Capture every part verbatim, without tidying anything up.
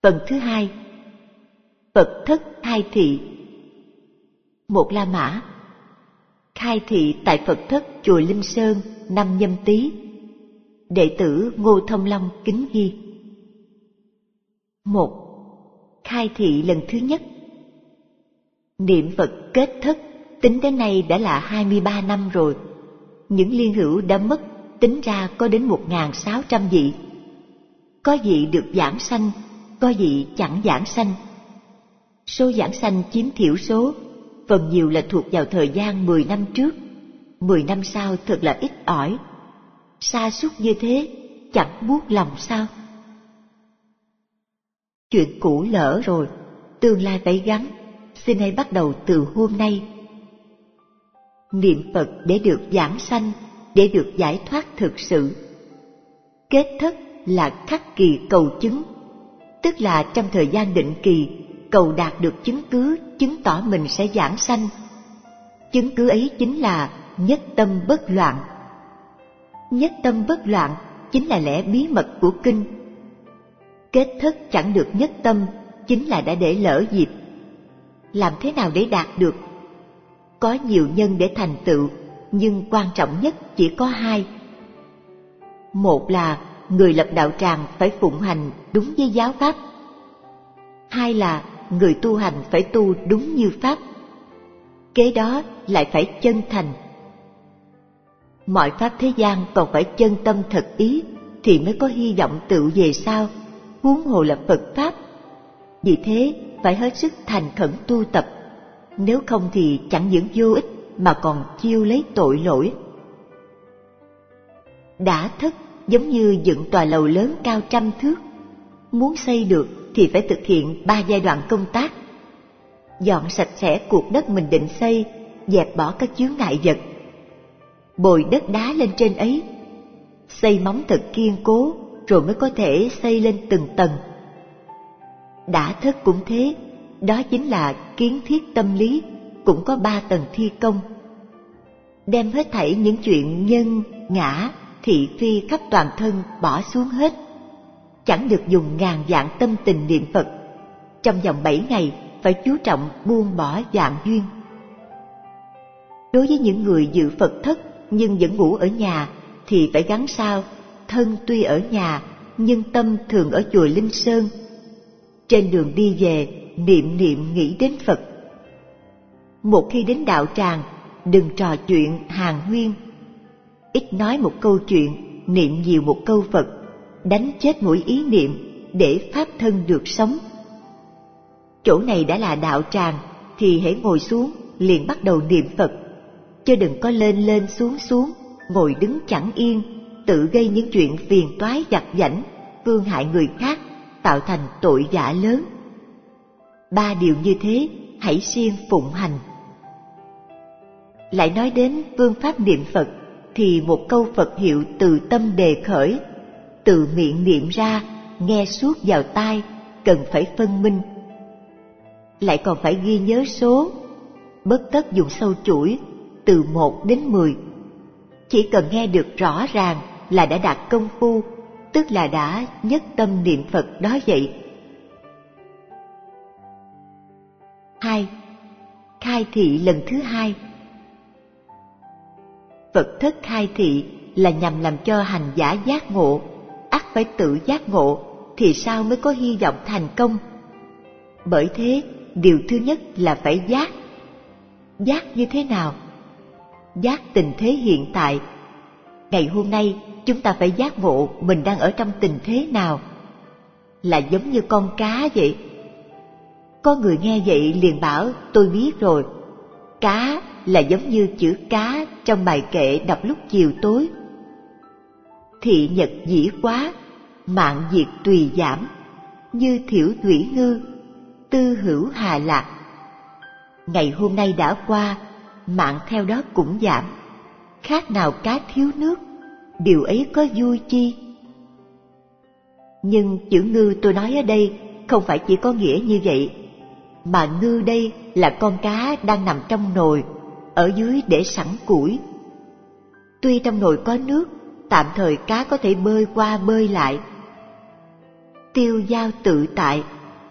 Phần thứ hai, Phật thất khai thị. Một La Mã khai thị tại Phật thất chùa Linh Sơn năm Nhâm Tý. Đệ tử Ngô Thông Long kính ghi. Một. Khai thị lần thứ nhất. Niệm Phật kết thất tính đến nay đã là hai mươi ba năm rồi. Những liên hữu đã mất tính ra có đến một nghìn sáu trăm vị. Có vị được giảng sanh, có vị chẳng giảng sanh. Số giảng sanh chiếm thiểu số, phần nhiều là thuộc vào thời gian mười năm trước. Mười năm sau thật là ít ỏi. Sa sút như thế, chẳng buốt lòng sao? Chuyện cũ lỡ rồi, tương lai phải gắn. Xin hãy bắt đầu từ hôm nay. Niệm Phật để được giảng sanh, để được giải thoát thực sự. Kết thất là khắc kỳ cầu chứng, tức là trong thời gian định kỳ cầu đạt được chứng cứ chứng tỏ mình sẽ giảng sanh. Chứng cứ ấy chính là nhất tâm bất loạn. Nhất tâm bất loạn chính là lẽ bí mật của kinh. Kết thất chẳng được nhất tâm chính là đã để lỡ dịp. Làm thế nào để đạt được? Có nhiều nhân để thành tựu, nhưng quan trọng nhất chỉ có hai. Một là người lập đạo tràng phải phụng hành đúng với giáo pháp. Hai là người tu hành phải tu đúng như pháp. Kế đó lại phải chân thành. Mọi pháp thế gian còn phải chân tâm thật ý thì mới có hy vọng tựu về sau, huống hồ là Phật pháp. Vì thế phải hết sức thành khẩn tu tập, nếu không thì chẳng những vô ích mà còn chiêu lấy tội lỗi. Đã thất giống như dựng tòa lầu lớn cao trăm thước. Muốn xây được thì phải thực hiện ba giai đoạn công tác. Dọn sạch sẽ cuộc đất mình định xây, dẹp bỏ các chướng ngại vật, bồi đất đá lên trên ấy, xây móng thật kiên cố rồi mới có thể xây lên từng tầng. Đã thất cũng thế, đó chính là kiến thiết tâm lý, cũng có ba tầng thi công. Đem hết thảy những chuyện nhân, ngã, thị phi khắp toàn thân bỏ xuống hết. Chẳng được dùng ngàn vạn tâm tình niệm Phật. Trong vòng bảy ngày phải chú trọng buông bỏ vạn duyên. Đối với những người dự Phật thất nhưng vẫn ngủ ở nhà thì phải gắn sao thân tuy ở nhà nhưng tâm thường ở chùa Linh Sơn. Trên đường đi về niệm niệm nghĩ đến Phật. Một khi đến đạo tràng đừng trò chuyện hàn huyên. Ít nói một câu chuyện, niệm nhiều một câu Phật, đánh chết mỗi ý niệm để pháp thân được sống. Chỗ này đã là đạo tràng thì hãy ngồi xuống liền bắt đầu niệm Phật, chứ đừng có lên lên xuống xuống, ngồi đứng chẳng yên, tự gây những chuyện phiền toái vặt vãnh, phương hại người khác, tạo thành tội vạ lớn. Ba điều như thế hãy siêng phụng hành. Lại nói đến phương pháp niệm Phật thì một câu Phật hiệu từ tâm đề khởi, từ miệng niệm ra, nghe suốt vào tai, cần phải phân minh. Lại còn phải ghi nhớ số, bất tất dùng sâu chuỗi, từ một đến mười. Chỉ cần nghe được rõ ràng là đã đạt công phu, tức là đã nhất tâm niệm Phật đó vậy. Hai. Khai thị lần thứ hai. Phật thất khai thị là nhằm làm cho hành giả giác ngộ, ắt phải tự giác ngộ thì sao mới có hy vọng thành công. Bởi thế, điều thứ nhất là phải giác. Giác như thế nào? Giác tình thế hiện tại. Ngày hôm nay chúng ta phải giác ngộ mình đang ở trong tình thế nào. Là giống như con cá vậy. Có người nghe vậy liền bảo tôi biết rồi. Cá là giống như chữ cá trong bài kệ đọc lúc chiều tối. Thị nhật dĩ quá, mạng diệt tùy giảm, như thiểu thủy ngư, tư hữu hà lạc. Ngày hôm nay đã qua, mạng theo đó cũng giảm, khác nào cá thiếu nước, điều ấy có vui chi? Nhưng chữ ngư tôi nói ở đây không phải chỉ có nghĩa như vậy, mà ngư đây là con cá đang nằm trong nồi, ở dưới để sẵn củi. Tuy trong nồi có nước, tạm thời cá có thể bơi qua bơi lại. Tiêu dao tự tại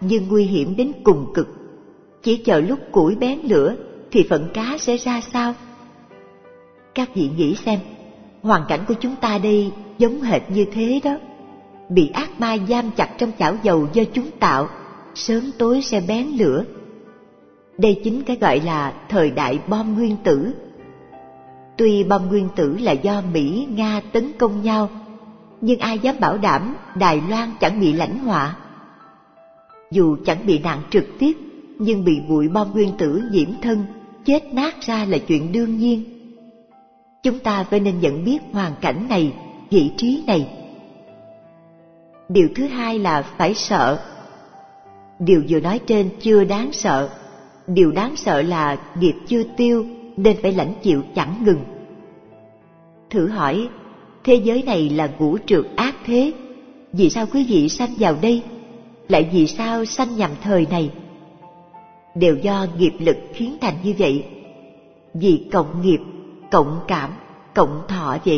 nhưng nguy hiểm đến cùng cực. Chỉ chờ lúc củi bén lửa thì phận cá sẽ ra sao? Các vị nghĩ xem, hoàn cảnh của chúng ta đây giống hệt như thế đó. Bị ác ma giam chặt trong chảo dầu do chúng tạo, sớm tối sẽ bén lửa. Đây chính cái gọi là thời đại bom nguyên tử. Tuy bom nguyên tử là do Mỹ, Nga tấn công nhau, nhưng ai dám bảo đảm Đài Loan chẳng bị lãnh họa? Dù chẳng bị nạn trực tiếp, nhưng bị bụi bom nguyên tử nhiễm thân, chết nát ra là chuyện đương nhiên. Chúng ta phải nên nhận biết hoàn cảnh này, vị trí này. Điều thứ hai là phải sợ. Điều vừa nói trên chưa đáng sợ. Điều đáng sợ là nghiệp chưa tiêu nên phải lãnh chịu chẳng ngừng. Thử hỏi, thế giới này là ngũ trược ác thế, vì sao quý vị sanh vào đây? Lại vì sao sanh nhằm thời này? Đều do nghiệp lực khiến thành như vậy. Vì cộng nghiệp, cộng cảm, cộng thọ vậy.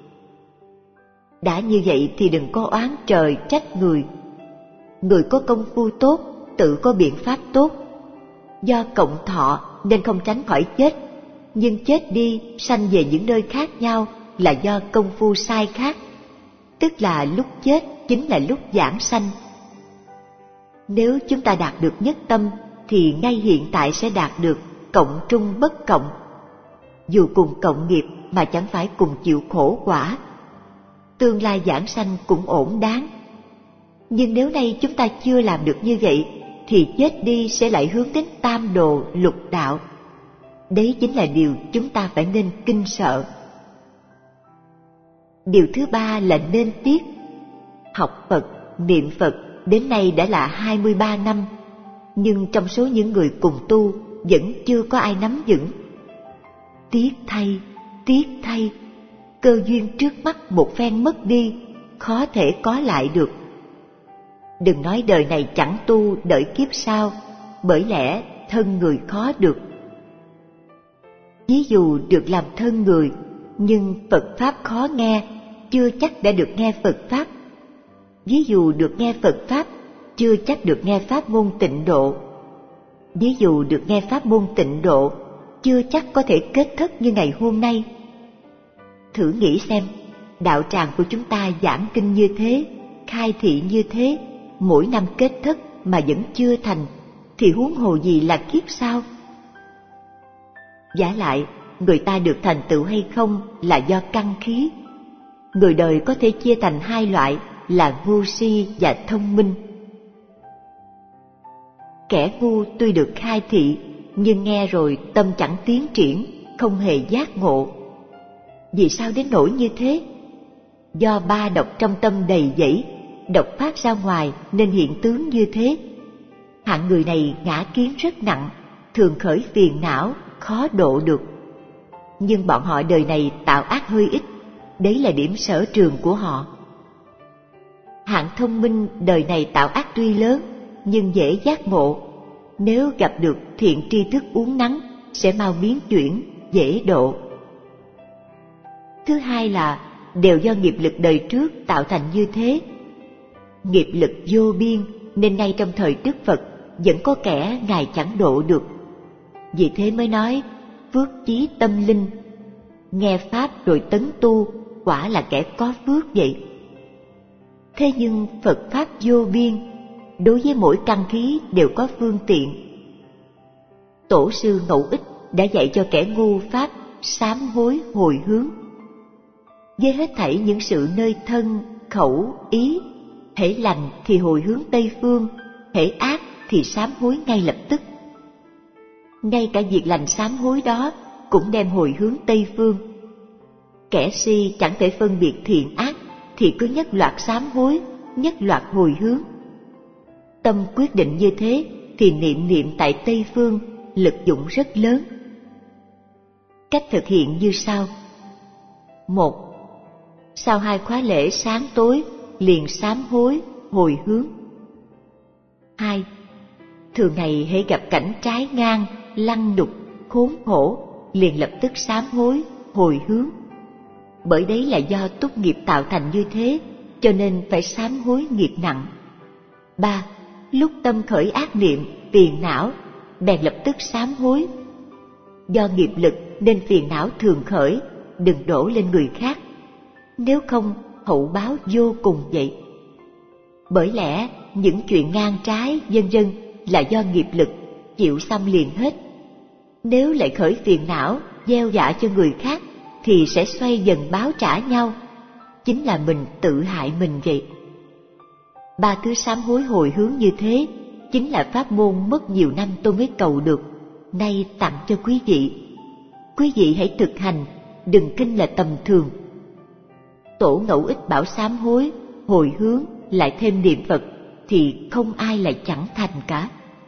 Đã như vậy thì đừng có oán trời trách người. Người có công phu tốt, tự có biện pháp tốt. Do cộng thọ nên không tránh khỏi chết, nhưng chết đi sanh về những nơi khác nhau là do công phu sai khác. Tức là lúc chết chính là lúc giảng sanh. Nếu chúng ta đạt được nhất tâm thì ngay hiện tại sẽ đạt được cộng trung bất cộng. Dù cùng cộng nghiệp mà chẳng phải cùng chịu khổ quả. Tương lai giảng sanh cũng ổn đáng. Nhưng nếu nay chúng ta chưa làm được như vậy thì chết đi sẽ lại hướng đến tam đồ lục đạo. Đấy chính là điều chúng ta phải nên kinh sợ. Điều thứ ba là nên tiếc. Học Phật, niệm Phật đến nay đã là hai mươi ba năm, nhưng trong số những người cùng tu vẫn chưa có ai nắm vững. Tiếc thay, tiếc thay, cơ duyên trước mắt một phen mất đi, khó thể có lại được. Đừng nói đời này chẳng tu đợi kiếp sau, bởi lẽ thân người khó được. Ví dụ được làm thân người, nhưng Phật Pháp khó nghe, chưa chắc đã được nghe Phật Pháp. Ví dụ được nghe Phật Pháp, chưa chắc được nghe Pháp môn Tịnh Độ. Ví dụ được nghe Pháp môn Tịnh Độ, chưa chắc có thể kết thất như ngày hôm nay. Thử nghĩ xem, đạo tràng của chúng ta giảng kinh như thế, khai thị như thế, mỗi năm kết thất mà vẫn chưa thành, thì huống hồ gì là kiếp sau? Vả lại, người ta được thành tựu hay không là do căn khí. Người đời có thể chia thành hai loại là ngu si và thông minh. Kẻ ngu tuy được khai thị, nhưng nghe rồi tâm chẳng tiến triển, không hề giác ngộ. Vì sao đến nỗi như thế? Do ba độc trong tâm đầy dẫy, độc phát ra ngoài nên hiện tướng như thế. Hạng người này ngã kiến rất nặng, thường khởi phiền não, khó độ được. Nhưng bọn họ đời này tạo ác hơi ít, đấy là điểm sở trường của họ. Hạng thông minh đời này tạo ác tuy lớn, nhưng dễ giác ngộ. Nếu gặp được thiện tri thức uốn nắn, sẽ mau biến chuyển, dễ độ. Thứ hai là đều do nghiệp lực đời trước tạo thành như thế. Nghiệp lực vô biên nên ngay trong thời Đức Phật vẫn có kẻ Ngài chẳng độ được. Vì thế mới nói phước chí tâm linh, nghe Pháp rồi tấn tu, quả là kẻ có phước vậy. Thế nhưng Phật Pháp vô biên, đối với mỗi căn khí đều có phương tiện. Tổ sư Ngẫu Ích đã dạy cho kẻ ngu Pháp sám hối hồi hướng. Với hết thảy những sự nơi thân, khẩu, ý, hễ lành thì hồi hướng Tây Phương, hễ ác thì sám hối ngay lập tức. Ngay cả việc lành sám hối đó cũng đem hồi hướng Tây Phương. Kẻ si chẳng thể phân biệt thiện ác thì cứ nhất loạt sám hối, nhất loạt hồi hướng. Tâm quyết định như thế thì niệm niệm tại Tây Phương lực dụng rất lớn. Cách thực hiện như sau. Một. Sau hai khóa lễ sáng tối liền sám hối, hồi hướng. Hai. Thường ngày hễ gặp cảnh trái ngang, lăng đục, khốn khổ, liền lập tức sám hối, hồi hướng. Bởi đấy là do túc nghiệp tạo thành như thế, cho nên phải sám hối nghiệp nặng. Ba. lúc tâm khởi ác niệm, phiền não, bèn lập tức sám hối. Do nghiệp lực nên phiền não thường khởi, đừng đổ lên người khác, nếu không hậu báo vô cùng vậy. Bởi lẽ những chuyện ngang trái vân vân là do nghiệp lực, chịu xăm liền hết. Nếu lại khởi phiền não, gieo vạ cho người khác thì sẽ xoay dần báo trả nhau, chính là mình tự hại mình vậy. Ba thứ sám hối hồi hướng như thế chính là pháp môn mất nhiều năm tôi mới cầu được, nay tặng cho quý vị. Quý vị hãy thực hành, đừng kinh là tầm thường. Tổ Ngẫu Ích bảo sám hối, hồi hướng lại thêm niệm Phật thì không ai lại chẳng thành cả.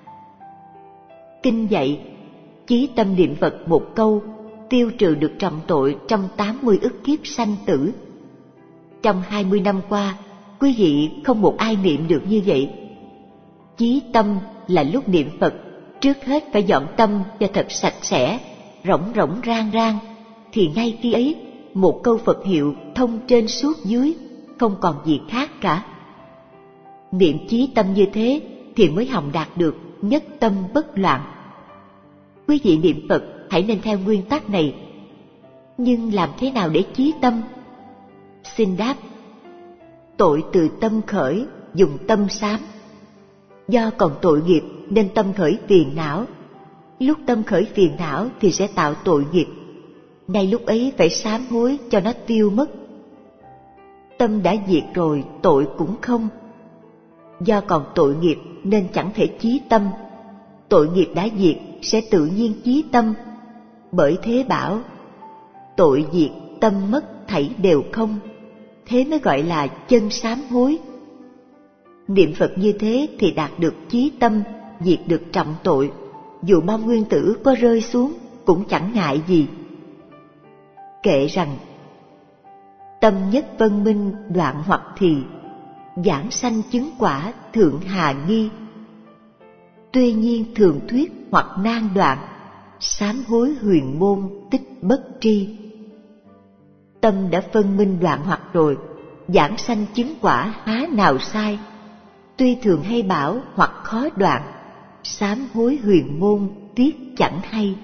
Kinh dạy, chí tâm niệm Phật một câu tiêu trừ được trọng tội trong tám mươi ức kiếp sanh tử. Trong hai mươi năm qua, quý vị không một ai niệm được như vậy. Chí tâm là lúc niệm Phật, trước hết phải dọn tâm cho thật sạch sẽ, rỗng rỗng rang rang, thì ngay khi ấy một câu Phật hiệu thông trên suốt dưới, không còn gì khác cả. Niệm chí tâm như thế thì mới hòng đạt được nhất tâm bất loạn. Quý vị niệm Phật hãy nên theo nguyên tắc này. Nhưng làm thế nào để chí tâm? Xin đáp: tội từ tâm khởi, dùng tâm sám. Do còn tội nghiệp nên tâm khởi phiền não. Lúc tâm khởi phiền não thì sẽ tạo tội nghiệp. Ngay lúc ấy phải sám hối cho nó tiêu mất. Tâm đã diệt rồi, tội cũng không. Do còn tội nghiệp nên chẳng thể chí tâm. Tội nghiệp đã diệt sẽ tự nhiên chí tâm. Bởi thế bảo, tội diệt tâm mất thảy đều không. Thế mới gọi là chân sám hối. Niệm Phật như thế thì đạt được chí tâm, diệt được trọng tội. Dù bom nguyên tử có rơi xuống cũng chẳng ngại gì. Kệ rằng, tâm nhất vân minh đoạn hoặc thì, giảng sanh chứng quả thượng hà nghi. Tuy nhiên thường thuyết hoặc nan đoạn, sám hối huyền môn tích bất tri. Tâm đã phân minh đoạn hoặc rồi, giảng sanh chứng quả há nào sai. Tuy thường hay bảo hoặc khó đoạn, sám hối huyền môn tiếc chẳng hay.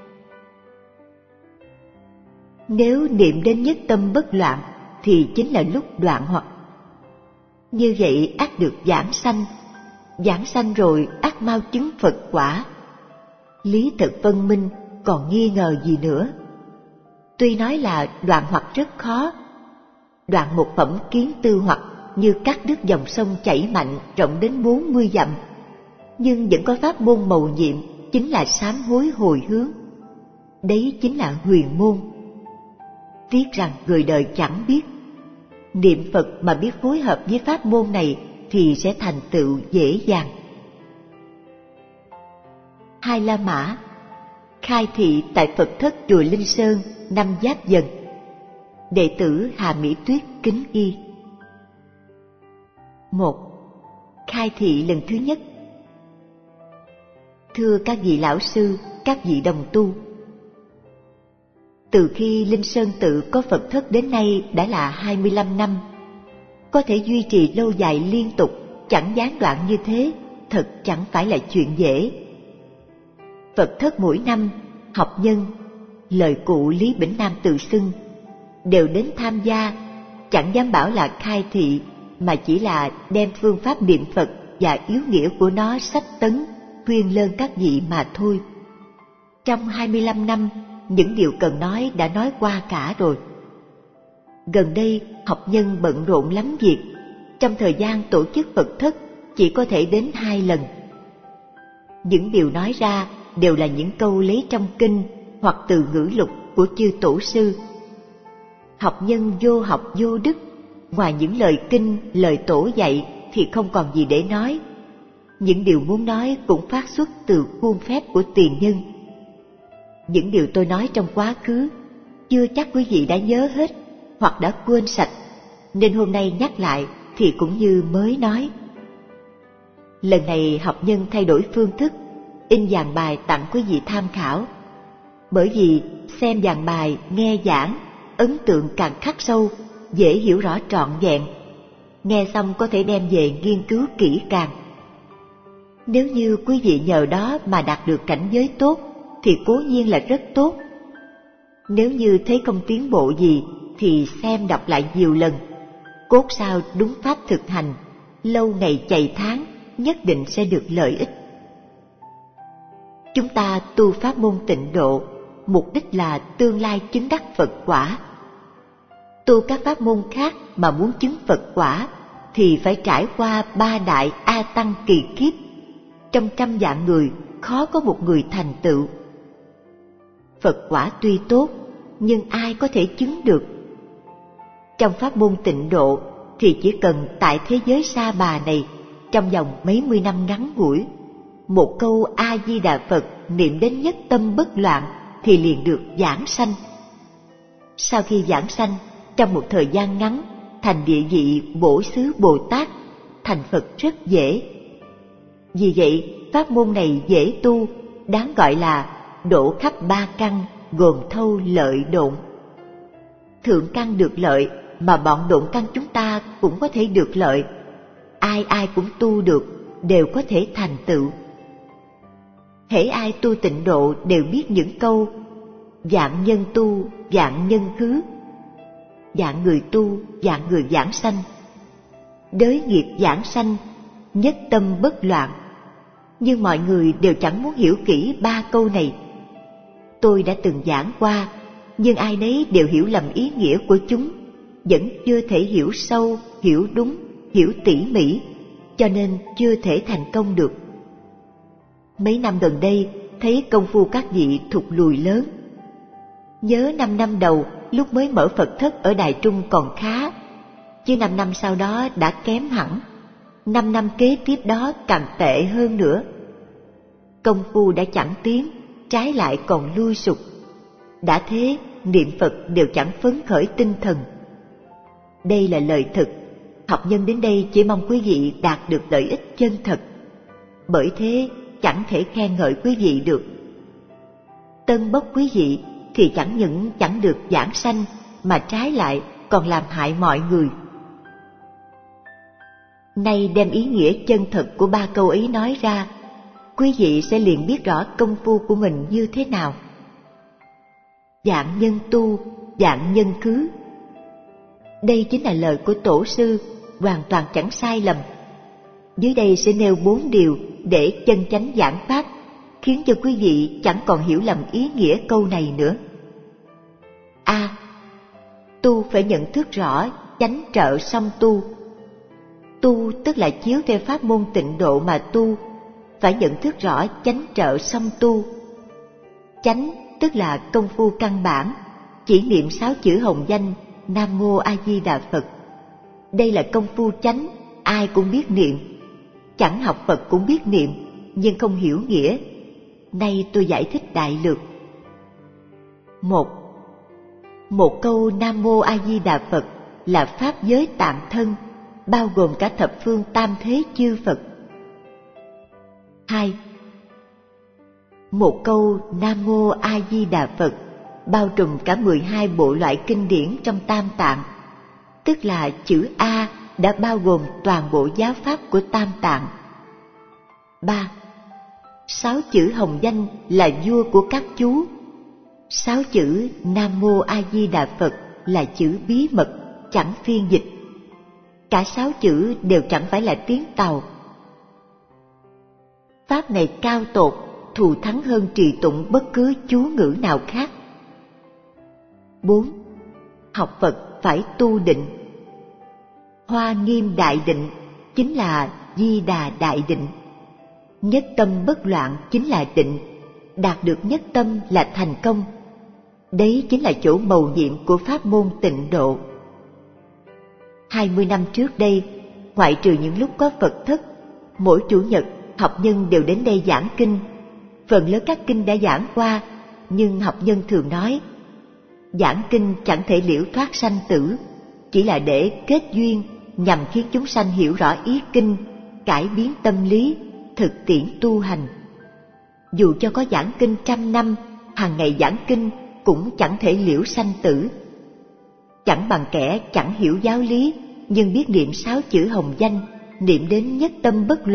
Nếu niệm đến nhất tâm bất loạn thì chính là lúc đoạn hoặc. Như vậy ắt được giảng sanh. Giảng sanh rồi ắt mau chứng Phật quả. Lý thật phân minh, còn nghi ngờ gì nữa? Tuy nói là đoạn hoặc rất khó. Đoạn một phẩm kiến tư hoặc như cắt đứt dòng sông chảy mạnh rộng đến bốn mươi dặm, nhưng vẫn có pháp môn mầu nhiệm, chính là sám hối hồi hướng. Đấy chính là huyền môn. Tiếc rằng người đời chẳng biết. Niệm Phật mà biết phối hợp với pháp môn này thì sẽ thành tựu dễ dàng. Hai La Mã khai thị tại Phật thất chùa Linh Sơn năm Giáp Dần. Đệ tử Hà Mỹ Tuyết kính y. Một. Khai thị lần thứ nhất. Thưa các vị lão sư, các vị đồng tu, từ khi Linh Sơn tự có Phật thất đến nay đã là hai mươi lăm năm. Có thể duy trì lâu dài liên tục, chẳng gián đoạn như thế, thật chẳng phải là chuyện dễ. Phật thất mỗi năm, học nhân, lời cụ Lý Bỉnh Nam tự xưng, đều đến tham gia, chẳng dám bảo là khai thị, mà chỉ là đem phương pháp niệm Phật và yếu nghĩa của nó sách tấn, khuyên lơn các vị mà thôi. Trong hai mươi lăm năm, những điều cần nói đã nói qua cả rồi. Gần đây, học nhân bận rộn lắm việc, trong thời gian tổ chức Phật thất chỉ có thể đến hai lần. Những điều nói ra đều là những câu lấy trong kinh hoặc từ ngữ lục của chư tổ sư. Học nhân vô học vô đức, ngoài những lời kinh, lời tổ dạy thì không còn gì để nói. Những điều muốn nói cũng phát xuất từ khuôn phép của tiền nhân. Những điều tôi nói trong quá khứ, chưa chắc quý vị đã nhớ hết hoặc đã quên sạch, nên hôm nay nhắc lại thì cũng như mới nói. Lần này học nhân thay đổi phương thức, in dàn bài tặng quý vị tham khảo. Bởi vì xem dàn bài, nghe giảng, ấn tượng càng khắc sâu, dễ hiểu rõ trọn vẹn. Nghe xong có thể đem về nghiên cứu kỹ càng. Nếu như quý vị nhờ đó mà đạt được cảnh giới tốt thì cố nhiên là rất tốt. Nếu như thấy không tiến bộ gì thì xem đọc lại nhiều lần, cốt sao đúng pháp thực hành, lâu ngày chạy tháng nhất định sẽ được lợi ích. Chúng ta tu pháp môn Tịnh Độ, mục đích là tương lai chứng đắc Phật quả. Tu các pháp môn khác mà muốn chứng Phật quả thì phải trải qua ba đại A Tăng kỳ kiếp. Trong trăm vạn người khó có một người thành tựu. Phật quả tuy tốt, nhưng ai có thể chứng được? Trong pháp môn Tịnh Độ thì chỉ cần tại thế giới sa bà này, trong vòng mấy mươi năm ngắn ngủi, một câu A Di Đà Phật niệm đến nhất tâm bất loạn thì liền được giảng sanh. Sau khi giảng sanh, trong một thời gian ngắn thành địa vị Bổ Xứ Bồ Tát, thành Phật rất dễ. Vì vậy pháp môn này dễ tu, đáng gọi là độ khắp ba căn, gồm thâu lợi độn. Thượng căn được lợi mà bọn độn căn chúng ta cũng có thể được lợi. Ai ai cũng tu được, đều có thể thành tựu. Hễ ai tu Tịnh Độ đều biết những câu vạn nhân tu, vạn nhân khứ, vạn người tu, vạn người giảng sanh, đới nghiệp giảng sanh, nhất tâm bất loạn. Nhưng mọi người đều chẳng muốn hiểu kỹ ba câu này. Tôi đã từng giảng qua, nhưng ai nấy đều hiểu lầm ý nghĩa của chúng, vẫn chưa thể hiểu sâu, hiểu đúng, hiểu tỉ mỉ, cho nên chưa thể thành công được. Mấy năm gần đây thấy công phu các vị thụt lùi lớn. Nhớ năm năm đầu lúc mới mở Phật thất ở Đài Trung còn khá, chứ năm năm sau đó đã kém hẳn. Năm năm kế tiếp đó càng tệ hơn nữa. Công phu đã chẳng tiến, trái lại còn lui sụt. Đã thế niệm Phật đều chẳng phấn khởi tinh thần. Đây là lời thực. Học nhân đến đây chỉ mong quý vị đạt được lợi ích chân thật. Bởi thế chẳng thể khen ngợi quý vị được. Tân bốc quý vị thì chẳng những chẳng được giảng sanh, mà trái lại còn làm hại mọi người. Nay đem ý nghĩa chân thật của ba câu ấy nói ra, quý vị sẽ liền biết rõ công phu của mình như thế nào. Vạn nhân tu, vạn nhân khứ. Đây chính là lời của Tổ sư, hoàn toàn chẳng sai lầm. Dưới đây sẽ nêu bốn điều để chân chánh giảng pháp, khiến cho quý vị chẳng còn hiểu lầm ý nghĩa câu này nữa. A. Tu phải nhận thức rõ chánh trợ song tu. Tu tức là chiếu theo pháp môn Tịnh Độ mà tu, phải nhận thức rõ chánh trợ song tu. Chánh tức là công phu căn bản, chỉ niệm sáu chữ hồng danh Nam Mô A Di Đà Phật. Đây là công phu chánh, ai cũng biết niệm. Chẳng học Phật cũng biết niệm, nhưng không hiểu nghĩa. Nay tôi giải thích đại lược. Một. Một câu Nam Mô A Di Đà Phật là pháp giới tạng thân, bao gồm cả thập phương tam thế chư Phật. Hai. Một câu Nam Mô A Di Đà Phật bao trùm cả mười hai bộ loại kinh điển trong Tam Tạng, tức là chữ A đã bao gồm toàn bộ giáo pháp của Tam Tạng. Ba. Sáu chữ hồng danh là vua của các chú. Sáu chữ Nam Mô A Di Đà Phật là chữ bí mật, chẳng phiên dịch. Cả sáu chữ đều chẳng phải là tiếng Tàu. Pháp này cao tột, thù thắng hơn trì tụng bất cứ chú ngữ nào khác. Bốn. Học Phật phải tu định. Hoa Nghiêm Đại Định chính là Di Đà Đại Định. Nhất tâm bất loạn chính là định. Đạt được nhất tâm là thành công. Đấy chính là chỗ mầu nhiệm của pháp môn Tịnh Độ. Hai mươi năm trước đây, ngoại trừ những lúc có Phật thất, mỗi chủ nhật học nhân đều đến đây giảng kinh. Phần lớn các kinh đã giảng qua, nhưng học nhân thường nói giảng kinh chẳng thể liễu thoát sanh tử, chỉ là để kết duyên, nhằm khiến chúng sanh hiểu rõ ý kinh, cải biến tâm lý, thực tiễn tu hành. Dù cho có giảng kinh trăm năm, hàng ngày giảng kinh cũng chẳng thể liễu sanh tử. Chẳng bằng kẻ chẳng hiểu giáo lý, nhưng biết niệm sáu chữ hồng danh, niệm đến nhất tâm bất loạn,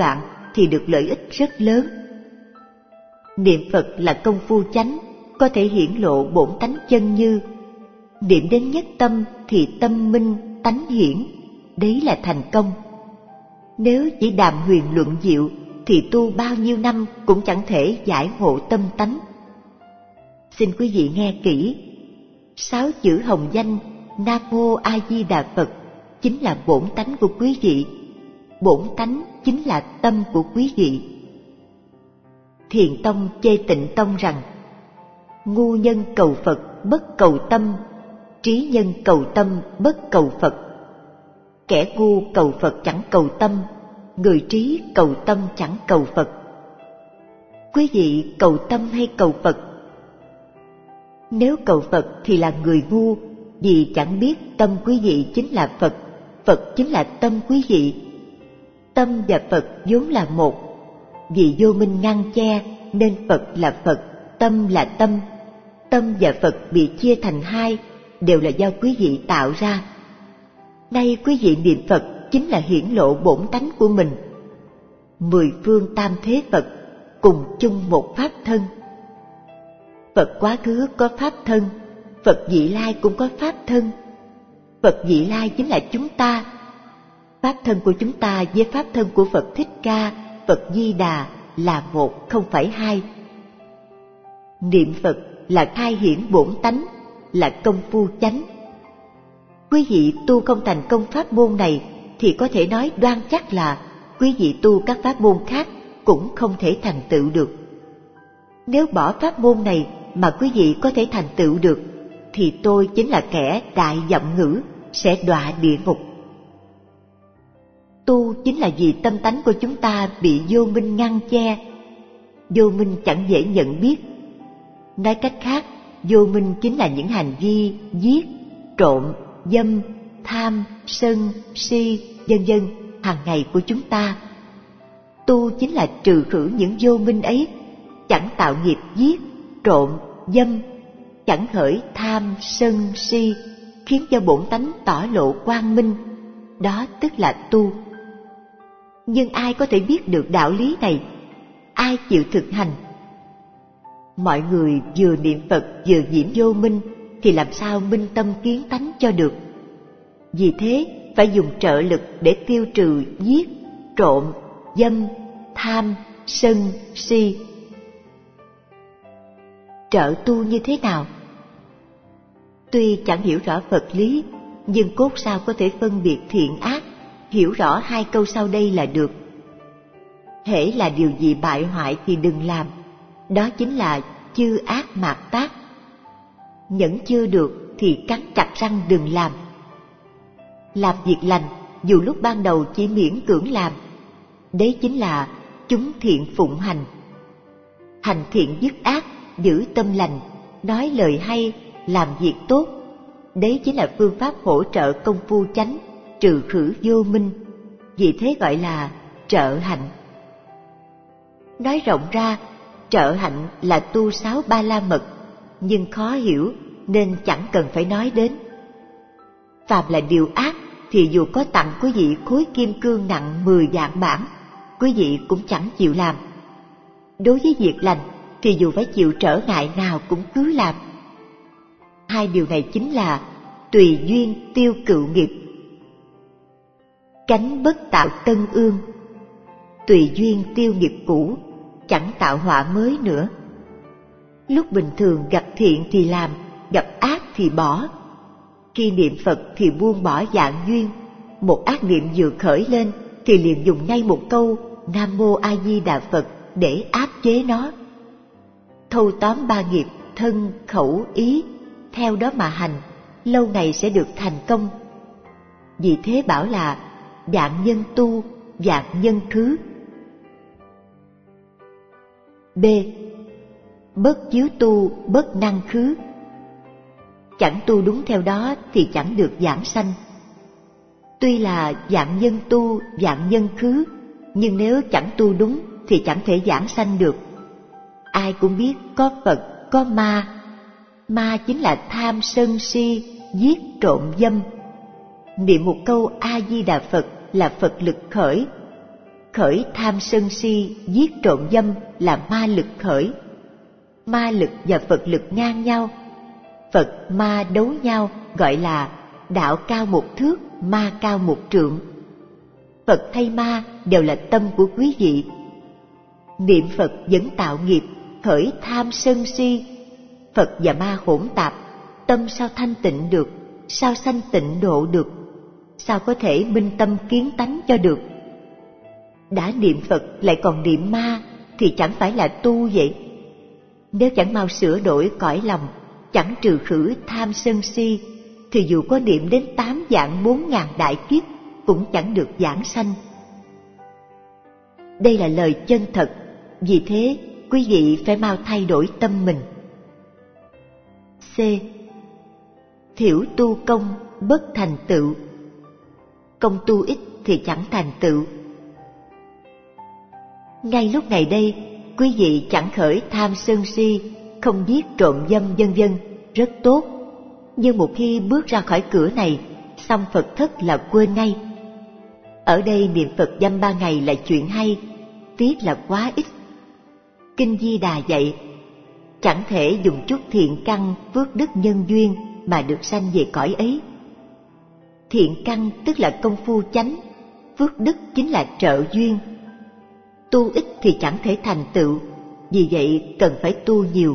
thì được lợi ích rất lớn. Niệm Phật là công phu chánh, có thể hiển lộ bổn tánh chân như. Niệm đến nhất tâm thì tâm minh, tánh hiển, đấy là thành công. Nếu chỉ đàm huyền luận diệu thì tu bao nhiêu năm cũng chẳng thể giải ngộ tâm tánh. Xin quý vị nghe kỹ, sáu chữ hồng danh Nam Mô A Di Đà Phật chính là bổn tánh của quý vị. Bổn tánh chính là tâm của quý vị. Thiền Tông chê Tịnh Tông rằng: ngu nhân cầu Phật bất cầu tâm, trí nhân cầu tâm bất cầu Phật. Kẻ ngu cầu Phật chẳng cầu tâm, người trí cầu tâm chẳng cầu Phật. Quý vị cầu tâm hay cầu Phật? Nếu cầu Phật thì là người ngu, vì chẳng biết tâm quý vị chính là Phật, Phật chính là tâm quý vị. Tâm và Phật vốn là một, vì vô minh ngăn che nên Phật là Phật, tâm là tâm. Tâm và Phật bị chia thành hai đều là do quý vị tạo ra. Nay quý vị niệm Phật chính là hiển lộ bổn tánh của mình. Mười phương tam thế Phật cùng chung một pháp thân. Phật quá khứ có pháp thân, Phật vị lai cũng có pháp thân. Phật vị lai chính là chúng ta. Pháp thân của chúng ta với pháp thân của Phật Thích Ca, Phật Di Đà là một, không phải hai. Niệm Phật là khai hiển bổn tánh, là công phu chánh. Quý vị tu không thành công pháp môn này thì có thể nói đoan chắc là quý vị tu các pháp môn khác cũng không thể thành tựu được. Nếu bỏ pháp môn này mà quý vị có thể thành tựu được thì tôi chính là kẻ đại vọng ngữ, sẽ đọa địa ngục. Tu chính là vì tâm tánh của chúng ta bị vô minh ngăn che. Vô minh chẳng dễ nhận biết. Nói cách khác, vô minh chính là những hành vi giết, trộm, dâm, tham, sân, si, vân vân hàng ngày của chúng ta. Tu chính là trừ khử những vô minh ấy, chẳng tạo nghiệp giết, trộm, dâm, chẳng khởi tham, sân, si, khiến cho bổn tánh tỏ lộ quang minh. Đó tức là tu. Nhưng ai có thể biết được đạo lý này? Ai chịu thực hành? Mọi người vừa niệm Phật vừa nhiễm vô minh thì làm sao minh tâm kiến tánh cho được? Vì thế phải dùng trợ lực để tiêu trừ giết, trộm, dâm, tham, sân, si. Trợ tu như thế nào? Tuy chẳng hiểu rõ Phật lý, nhưng cốt sao có thể phân biệt thiện ác, hiểu rõ hai câu sau đây là được. Hễ là điều gì bại hoại thì đừng làm, đó chính là chư ác mạt tác. Nhẫn chưa được thì cắn chặt răng đừng làm. Làm việc lành dù lúc ban đầu chỉ miễn cưỡng làm, đấy chính là chúng thiện phụng hành. Hành thiện dứt ác, giữ tâm lành, nói lời hay, làm việc tốt, đấy chính là phương pháp hỗ trợ công phu chánh, trừ khử vô minh. Vì thế gọi là trợ hạnh. Nói rộng ra, trợ hạnh là tu sáu ba la mật, nhưng khó hiểu nên chẳng cần phải nói đến. Phàm là điều ác thì dù có tặng quý vị khối kim cương nặng mười vạn bản, quý vị cũng chẳng chịu làm. Đối với việc lành thì dù phải chịu trở ngại nào cũng cứ làm. Hai điều này chính là tùy duyên tiêu cựu nghiệp. Cánh bất tạo tân ương, tùy duyên tiêu nghiệp cũ, chẳng tạo họa mới nữa. Lúc bình thường gặp thiện thì làm, gặp ác thì bỏ. Khi niệm Phật thì buông bỏ dạng duyên, một ác niệm vừa khởi lên thì liền dùng ngay một câu Nam Mô A Di Đà Phật để áp chế nó. Thâu tóm ba nghiệp thân, khẩu, ý, theo đó mà hành, lâu ngày sẽ được thành công. Vì thế bảo là vạn nhân tu, vạn nhân khứ. B. Bất chiếu tu, bất năng khứ. Chẳng tu đúng theo đó thì chẳng được giảng sanh. Tuy là vạn nhân tu, vạn nhân khứ, nhưng nếu chẳng tu đúng thì chẳng thể giảng sanh được. Ai cũng biết có Phật, có ma. Ma chính là tham sân si, giết trộm dâm. Niệm một câu A Di Đà Phật là Phật lực khởi. khởi tham sân si, giết trộm dâm là ma lực khởi. Ma lực và Phật lực ngang nhau. Phật ma đấu nhau gọi là đạo cao một thước, ma cao một trượng. Phật hay ma đều là tâm của quý vị. Niệm Phật vẫn tạo nghiệp, khởi tham sân si. Phật và ma hỗn tạp, tâm sao thanh tịnh được, sao sanh tịnh độ được, sao có thể minh tâm kiến tánh cho được. Đã niệm Phật lại còn niệm ma thì chẳng phải là tu vậy. Nếu chẳng mau sửa đổi cõi lòng, chẳng trừ khử tham sân si, thì dù có niệm đến tám vạn bốn ngàn đại kiếp cũng chẳng được giảng sanh. Đây là lời chân thật, vì thế quý vị phải mau thay đổi tâm mình. C. Thiểu tu công bất thành tựu. Công tu ít thì chẳng thành tựu. Ngay lúc này đây, quý vị chẳng khởi tham sân si, không giết trộm dâm vân vân, rất tốt. Nhưng một khi bước ra khỏi cửa này, xong Phật thất là quên ngay. Ở đây niệm Phật dăm ba ngày là chuyện hay, tiếc là quá ít. Kinh Di Đà dạy, chẳng thể dùng chút thiện căn phước đức nhân duyên mà được sanh về cõi ấy. Thiện căn tức là công phu chánh, phước đức chính là trợ duyên. Tu ít thì chẳng thể thành tựu, vì vậy cần phải tu nhiều.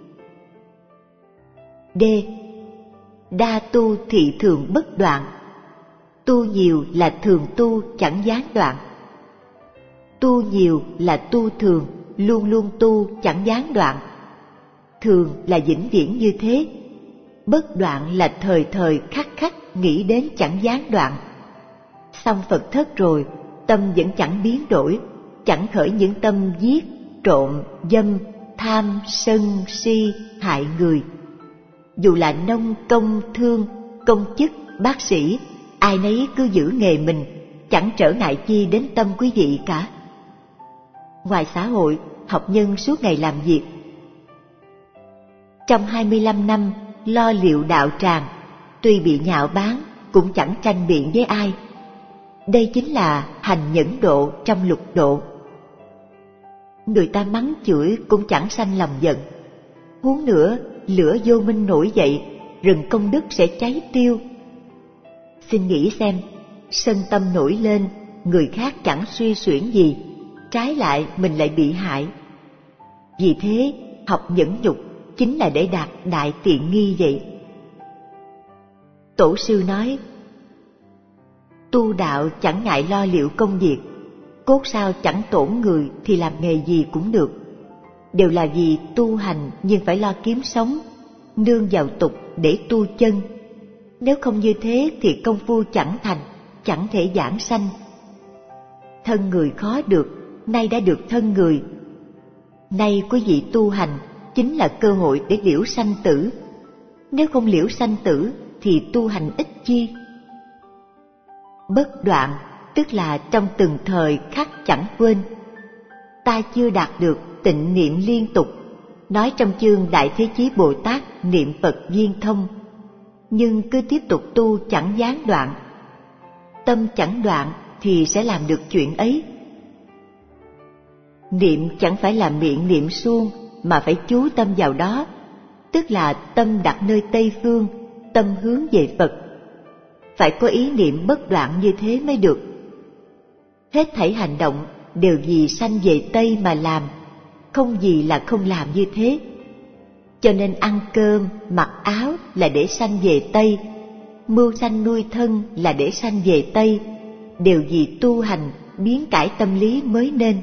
D. Đa tu thị thường bất đoạn. Tu nhiều là thường tu chẳng gián đoạn. Tu nhiều là tu thường, luôn luôn tu chẳng gián đoạn. Thường là vĩnh viễn như thế, bất đoạn là thời thời khắc khắc nghĩ đến chẳng gián đoạn. Xong Phật thất rồi, tâm vẫn chẳng biến đổi, chẳng khởi những tâm giết, trộm, dâm, tham, sân, si, hại người. Dù là nông, công, thương, công chức, bác sĩ, ai nấy cứ giữ nghề mình, chẳng trở ngại chi đến tâm quý vị cả. Ngoài xã hội, học nhân suốt ngày làm việc. Trong hai mươi lăm năm lo liệu đạo tràng, tuy bị nhạo báng cũng chẳng tranh biện với ai. Đây chính là hành nhẫn độ trong lục độ. Người ta mắng chửi cũng chẳng sanh lòng giận. Huống nữa, lửa vô minh nổi dậy, rừng công đức sẽ cháy tiêu. Xin nghĩ xem, sân tâm nổi lên, người khác chẳng suy xuyển gì, trái lại mình lại bị hại. Vì thế, học nhẫn nhục chính là để đạt đại tiện nghi vậy. Tổ sư nói, tu đạo chẳng ngại lo liệu công việc, cốt sao chẳng tổn người thì làm nghề gì cũng được. Đều là vì tu hành nhưng phải lo kiếm sống, nương vào tục để tu chân. Nếu không như thế thì công phu chẳng thành, chẳng thể giảng sanh. Thân người khó được, nay đã được thân người. Nay quý vị tu hành chính là cơ hội để liễu sanh tử. Nếu không liễu sanh tử thì tu hành ích chi. Bất đoạn tức là trong từng thời khắc chẳng quên. Ta chưa đạt được tịnh niệm liên tục, nói trong chương Đại Thế Chí Bồ Tát niệm Phật viên thông, nhưng cứ tiếp tục tu chẳng gián đoạn. Tâm chẳng đoạn thì sẽ làm được chuyện ấy. Niệm chẳng phải là miệng niệm suông, mà phải chú tâm vào đó, tức là tâm đặt nơi Tây Phương, tâm hướng về Phật. Phải có ý niệm bất đoạn như thế mới được. Hết thảy hành động đều vì sanh về Tây mà làm, không gì là không làm như thế. Cho nên ăn cơm, mặc áo là để sanh về Tây, mưu sanh nuôi thân là để sanh về Tây, đều vì tu hành biến cải tâm lý mới nên.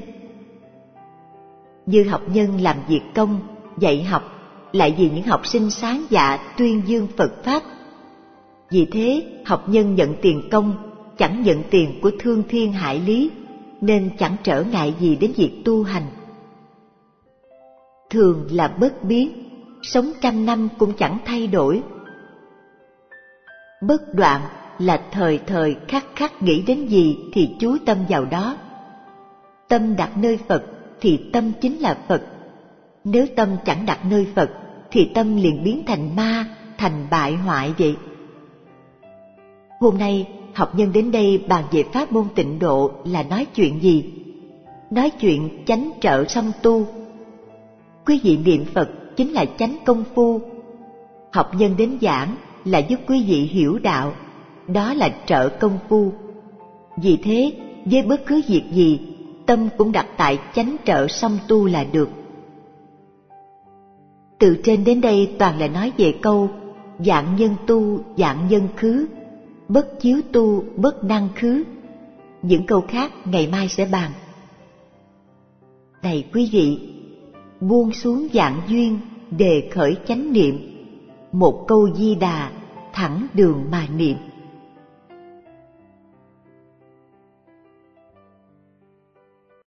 Như học nhân làm việc công, dạy học, lại vì những học sinh sáng dạ tuyên dương Phật Pháp. Vì thế, học nhân nhận tiền công, chẳng nhận tiền của thương thiên hại lý, nên chẳng trở ngại gì đến việc tu hành. Thường là bất biến, sống trăm năm cũng chẳng thay đổi. Bất đoạn là thời thời khắc khắc nghĩ đến gì thì chú tâm vào đó. Tâm đặt nơi Phật thì tâm chính là Phật. Nếu tâm chẳng đặt nơi Phật thì tâm liền biến thành ma, thành bại hoại vậy. Hôm nay học nhân đến đây bàn về pháp môn tịnh độ là nói chuyện gì? nói chuyện chánh trợ song tu. Quý vị niệm Phật chính là chánh công phu. Học nhân đến giảng là giúp quý vị hiểu đạo, đó là trợ công phu. Vì thế, với bất cứ việc gì, tâm cũng đặt tại chánh trợ song tu là được. Từ trên đến đây toàn là nói về câu vạn nhân tu, vạn nhân khứ, bất chiếu tu, bất năng khứ. Những câu khác ngày mai sẽ bàn. Này quý vị, buông xuống vạn duyên, đề khởi chánh niệm, một câu Di Đà, thẳng đường mà niệm.